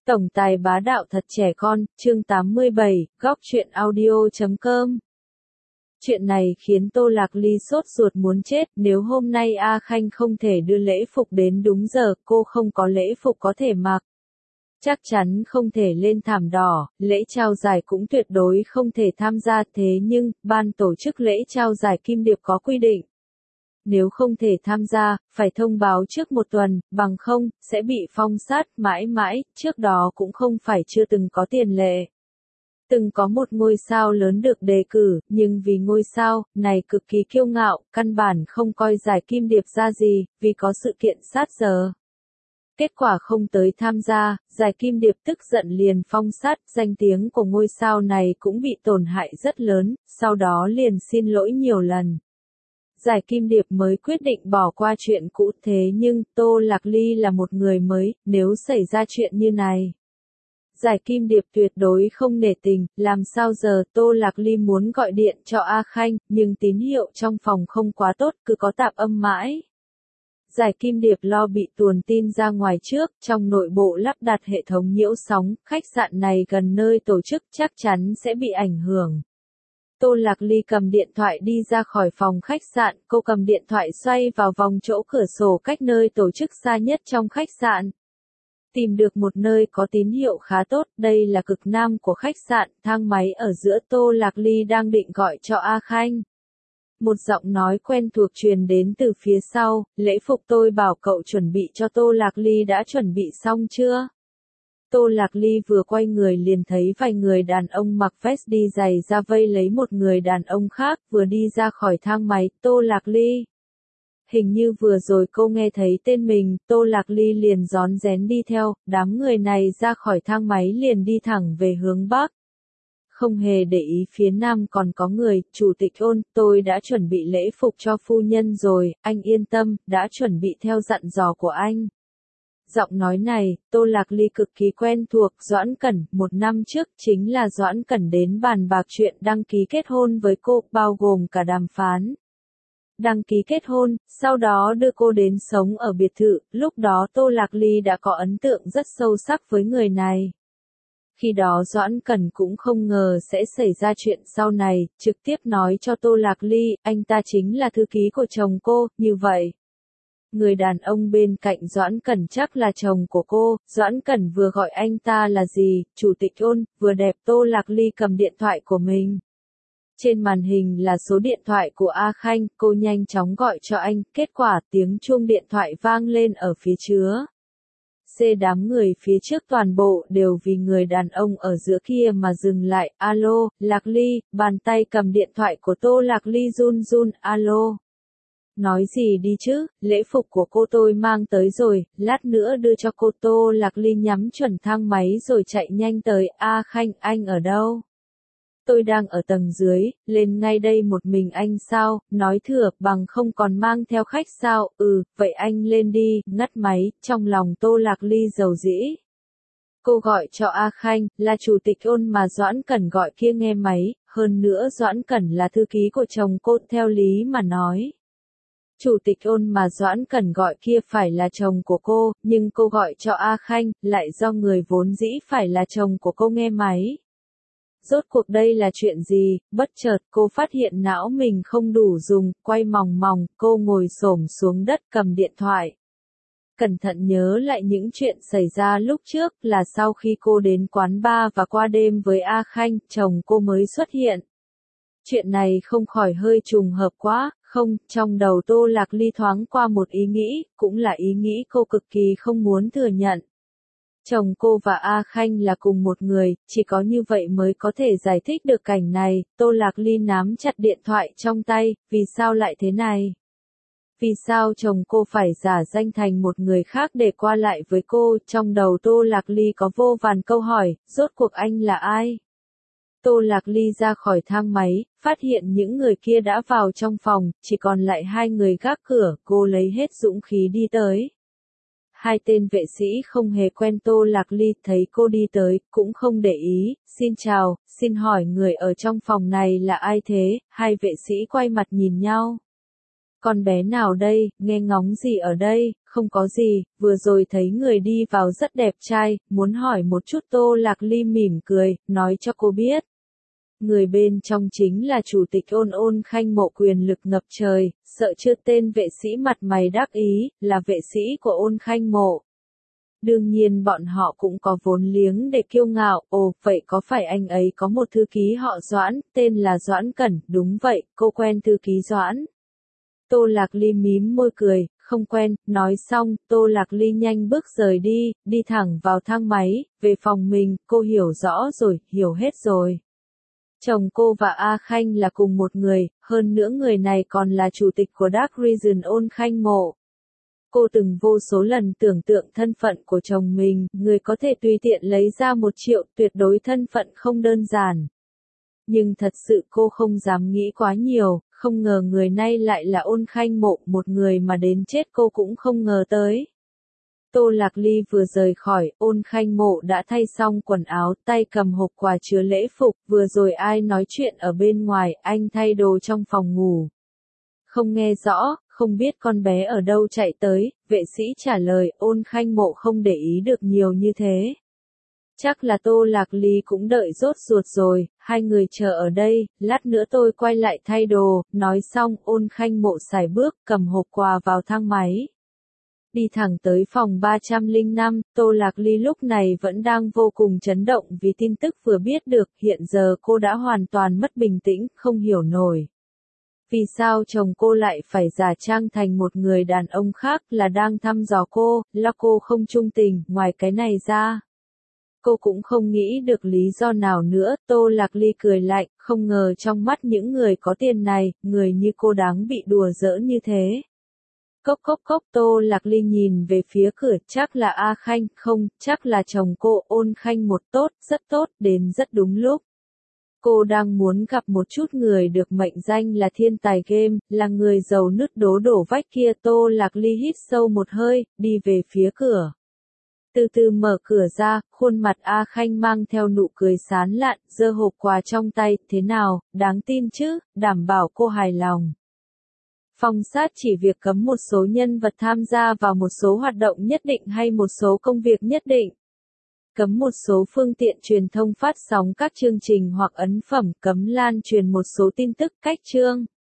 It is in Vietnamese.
Tổng tài bá đạo thật trẻ con, chương 87, góc truyện audio.com. Chuyện này khiến Tô Lạc Ly sốt ruột muốn chết, nếu hôm nay A Khanh không thể đưa lễ phục đến đúng giờ, cô không có lễ phục có thể mặc. Chắc chắn không thể lên thảm đỏ, lễ trao giải cũng tuyệt đối không thể tham gia, thế nhưng, ban tổ chức lễ trao giải Kim Điệp có quy định. Nếu không thể tham gia, phải thông báo trước một tuần, bằng không, sẽ bị phong sát mãi mãi, trước đó cũng không phải chưa từng có tiền lệ. Từng có một ngôi sao lớn được đề cử, nhưng vì ngôi sao này cực kỳ kiêu ngạo, căn bản không coi giải Kim Điệp ra gì, vì có sự kiện sát giờ. Kết quả không tới tham gia, giải Kim Điệp tức giận liền phong sát, danh tiếng của ngôi sao này cũng bị tổn hại rất lớn, sau đó liền xin lỗi nhiều lần. Giải Kim Điệp mới quyết định bỏ qua chuyện cũ, thế nhưng, Tô Lạc Ly là một người mới, nếu xảy ra chuyện như này. Giải Kim Điệp tuyệt đối không nể tình, làm sao giờ Tô Lạc Ly muốn gọi điện cho A Khanh, nhưng tín hiệu trong phòng không quá tốt, cứ có tạp âm mãi. Giải Kim Điệp lo bị tuồn tin ra ngoài trước, trong nội bộ lắp đặt hệ thống nhiễu sóng, khách sạn này gần nơi tổ chức chắc chắn sẽ bị ảnh hưởng. Tô Lạc Ly cầm điện thoại đi ra khỏi phòng khách sạn, cô cầm điện thoại xoay vào vòng chỗ cửa sổ cách nơi tổ chức xa nhất trong khách sạn. Tìm được một nơi có tín hiệu khá tốt, đây là cực nam của khách sạn, thang máy ở giữa. Tô Lạc Ly đang định gọi cho A Khanh. Một giọng nói quen thuộc truyền đến từ phía sau, lễ phục tôi bảo cậu chuẩn bị cho Tô Lạc Ly đã chuẩn bị xong chưa? Tô Lạc Ly vừa quay người liền thấy vài người đàn ông mặc vest đi giày ra vây lấy một người đàn ông khác, vừa đi ra khỏi thang máy. Tô Lạc Ly. Hình như vừa rồi cô nghe thấy tên mình, Tô Lạc Ly liền rón rén đi theo, đám người này ra khỏi thang máy liền đi thẳng về hướng Bắc. Không hề để ý phía Nam còn có người, Chủ tịch Ôn, tôi đã chuẩn bị lễ phục cho phu nhân rồi, anh yên tâm, đã chuẩn bị theo dặn dò của anh. Giọng nói này, Tô Lạc Ly cực kỳ quen thuộc, Doãn Cẩn, một năm trước chính là Doãn Cẩn đến bàn bạc chuyện đăng ký kết hôn với cô, bao gồm cả đàm phán. Đăng ký kết hôn, sau đó đưa cô đến sống ở biệt thự, lúc đó Tô Lạc Ly đã có ấn tượng rất sâu sắc với người này. Khi đó Doãn Cẩn cũng không ngờ sẽ xảy ra chuyện sau này, trực tiếp nói cho Tô Lạc Ly, anh ta chính là thư ký của chồng cô, như vậy. Người đàn ông bên cạnh Doãn Cẩn chắc là chồng của cô, Doãn Cẩn vừa gọi anh ta là gì, Chủ tịch Ôn, vừa đẹp. Tô Lạc Ly cầm điện thoại của mình. Trên màn hình là số điện thoại của A Khanh, cô nhanh chóng gọi cho anh, kết quả tiếng chuông điện thoại vang lên ở phía chứa. Đám người phía trước toàn bộ đều vì người đàn ông ở giữa kia mà dừng lại. Alo, Lạc Ly, bàn tay cầm điện thoại của Tô Lạc Ly run run. Alo. Nói gì đi chứ, lễ phục của cô tôi mang tới rồi, lát nữa đưa cho cô. Tô Lạc Ly nhắm chuẩn thang máy rồi chạy nhanh tới. A Khanh, anh ở đâu? Tôi đang ở tầng dưới, lên ngay đây. Một mình anh sao, nói thừa, bằng không còn mang theo khách sao? Vậy anh lên đi. Ngắt máy, trong lòng Tô Lạc Ly dầu dĩ. Cô gọi cho A Khanh, là Chủ tịch Ôn mà Doãn Cẩn gọi kia nghe máy, hơn nữa Doãn Cẩn là thư ký của chồng cô, theo lý mà nói. Chủ tịch Ôn mà Doãn Cẩn gọi kia phải là chồng của cô, nhưng cô gọi cho A Khanh, lại do người vốn dĩ phải là chồng của cô nghe máy. Rốt cuộc đây là chuyện gì? Bất chợt cô phát hiện não mình không đủ dùng, quay mòng mòng, cô ngồi xổm xuống đất cầm điện thoại. Cẩn thận nhớ lại những chuyện xảy ra lúc trước, là sau khi cô đến quán bar và qua đêm với A Khanh, chồng cô mới xuất hiện. Chuyện này không khỏi hơi trùng hợp quá, không, trong đầu Tô Lạc Ly thoáng qua một ý nghĩ, cũng là ý nghĩ cô cực kỳ không muốn thừa nhận. Chồng cô và A Khanh là cùng một người, chỉ có như vậy mới có thể giải thích được cảnh này. Tô Lạc Ly nắm chặt điện thoại trong tay, vì sao lại thế này? Vì sao chồng cô phải giả danh thành một người khác để qua lại với cô? Trong đầu Tô Lạc Ly có vô vàn câu hỏi, rốt cuộc anh là ai? Tô Lạc Ly ra khỏi thang máy, phát hiện những người kia đã vào trong phòng, chỉ còn lại hai người gác cửa, cô lấy hết dũng khí đi tới. Hai tên vệ sĩ không hề quen Tô Lạc Ly, thấy cô đi tới, cũng không để ý, xin chào, xin hỏi người ở trong phòng này là ai thế? Hai vệ sĩ quay mặt nhìn nhau. Con bé nào đây, nghe ngóng gì ở đây, không có gì, vừa rồi thấy người đi vào rất đẹp trai, muốn hỏi một chút. Tô Lạc Ly mỉm cười, nói cho cô biết. Người bên trong chính là chủ tịch Ôn Ôn Khanh Mộ, quyền lực ngập trời, sợ chưa tên vệ sĩ mặt mày đắc ý, là vệ sĩ của Ôn Khanh Mộ. Đương nhiên bọn họ cũng có vốn liếng để kiêu ngạo. Ồ, vậy có phải anh ấy có một thư ký họ Doãn, tên là Doãn Cẩn? Đúng vậy, cô quen thư ký Doãn. Tô Lạc Ly mím môi cười, không quen. Nói xong, Tô Lạc Ly nhanh bước rời đi, đi thẳng vào thang máy, về phòng mình. Cô hiểu rõ rồi, hiểu hết rồi. Chồng cô và A Khanh là cùng một người, hơn nữa người này còn là chủ tịch của Dark Region Ôn Khanh Mộ. Cô từng vô số lần tưởng tượng thân phận của chồng mình, người có thể tùy tiện lấy ra 1 triệu, tuyệt đối thân phận không đơn giản. Nhưng thật sự cô không dám nghĩ quá nhiều, không ngờ người này lại là Ôn Khanh Mộ, một người mà đến chết cô cũng không ngờ tới. Tô Lạc Ly vừa rời khỏi, Ôn Khanh Mộ đã thay xong quần áo, tay cầm hộp quà chứa lễ phục. Vừa rồi ai nói chuyện ở bên ngoài, anh thay đồ trong phòng ngủ. Không nghe rõ, không biết con bé ở đâu chạy tới, vệ sĩ trả lời. Ôn Khanh Mộ không để ý được nhiều như thế. Chắc là Tô Lạc Ly cũng đợi rốt ruột rồi, hai người chờ ở đây, lát nữa tôi quay lại thay đồ. Nói xong, Ôn Khanh Mộ sải bước, cầm hộp quà vào thang máy. Đi thẳng tới phòng 305, Tô Lạc Ly lúc này vẫn đang vô cùng chấn động vì tin tức vừa biết được. Hiện giờ cô đã hoàn toàn mất bình tĩnh, không hiểu nổi. Vì sao chồng cô lại phải giả trang thành một người đàn ông khác, là đang thăm dò cô, là cô không trung tình. Ngoài cái này ra, cô cũng không nghĩ được lý do nào nữa. Tô Lạc Ly cười lạnh, không ngờ trong mắt những người có tiền này, người như cô đáng bị đùa giỡn như thế. Cốc cốc cốc. Tô Lạc Ly nhìn về phía cửa, chắc là A Khanh. Không, chắc là chồng cô. Ôn Khanh Một tốt, rất tốt, đến rất đúng lúc. Cô đang muốn gặp một chút người được mệnh danh là thiên tài game, là người giàu nứt đố đổ vách kia. Tô Lạc Ly hít sâu một hơi, đi về phía cửa. Từ từ mở cửa ra, khuôn mặt A Khanh mang theo nụ cười sán lạn, giơ hộp quà trong tay. Thế nào, đáng tin chứ, đảm bảo cô hài lòng. Phong sát chỉ việc cấm một số nhân vật tham gia vào một số hoạt động nhất định hay một số công việc nhất định. Cấm một số phương tiện truyền thông phát sóng các chương trình hoặc ấn phẩm, cấm lan truyền một số tin tức cách chương.